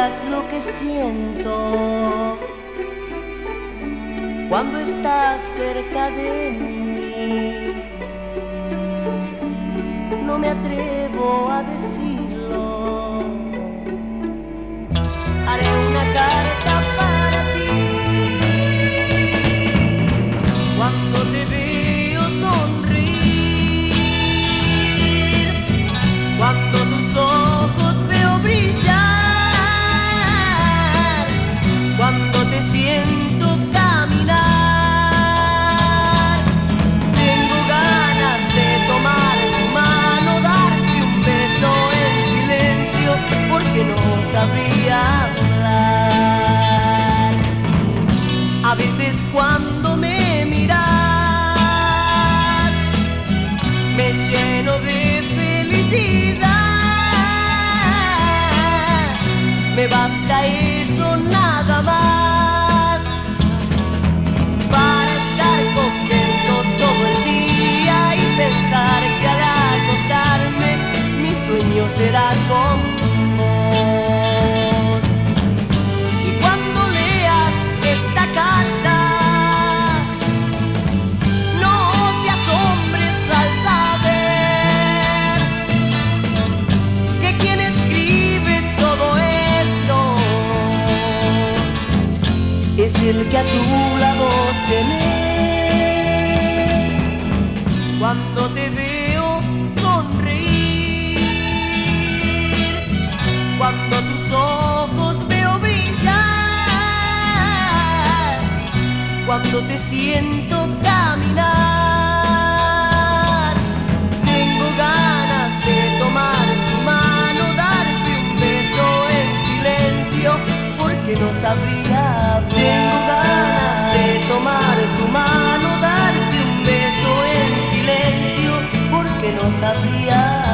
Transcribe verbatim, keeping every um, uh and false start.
supieras lo que siento cuando estás cerca de mí. No me atrevo a decirlo. Haré una carta para ti. Cuando te veo sonreír, cuando tus ojos veo brillar, cuando te siento caminar, tengo ganas de tomar tu mano, darte un beso en silencio, porque no sabría hablar. A veces cuando me miras, me lleno de felicidad. Me basta eso nada más para estar contento todo el día y pensar que al acostarme mi sueño será con vos. Y cuando leas esta carta, no te asombres al saber que quien escribe todo esto es el que a tu lado tenés. Cuando te veo sonreír, cuando tus ojos veo brillar, cuando te siento caminar, tengo ganas de tomar tu mano, darte un beso en silencio, porque no sabría hablar. Tengo ganas de tomar tu mano, darte un beso en silencio, porque no sabría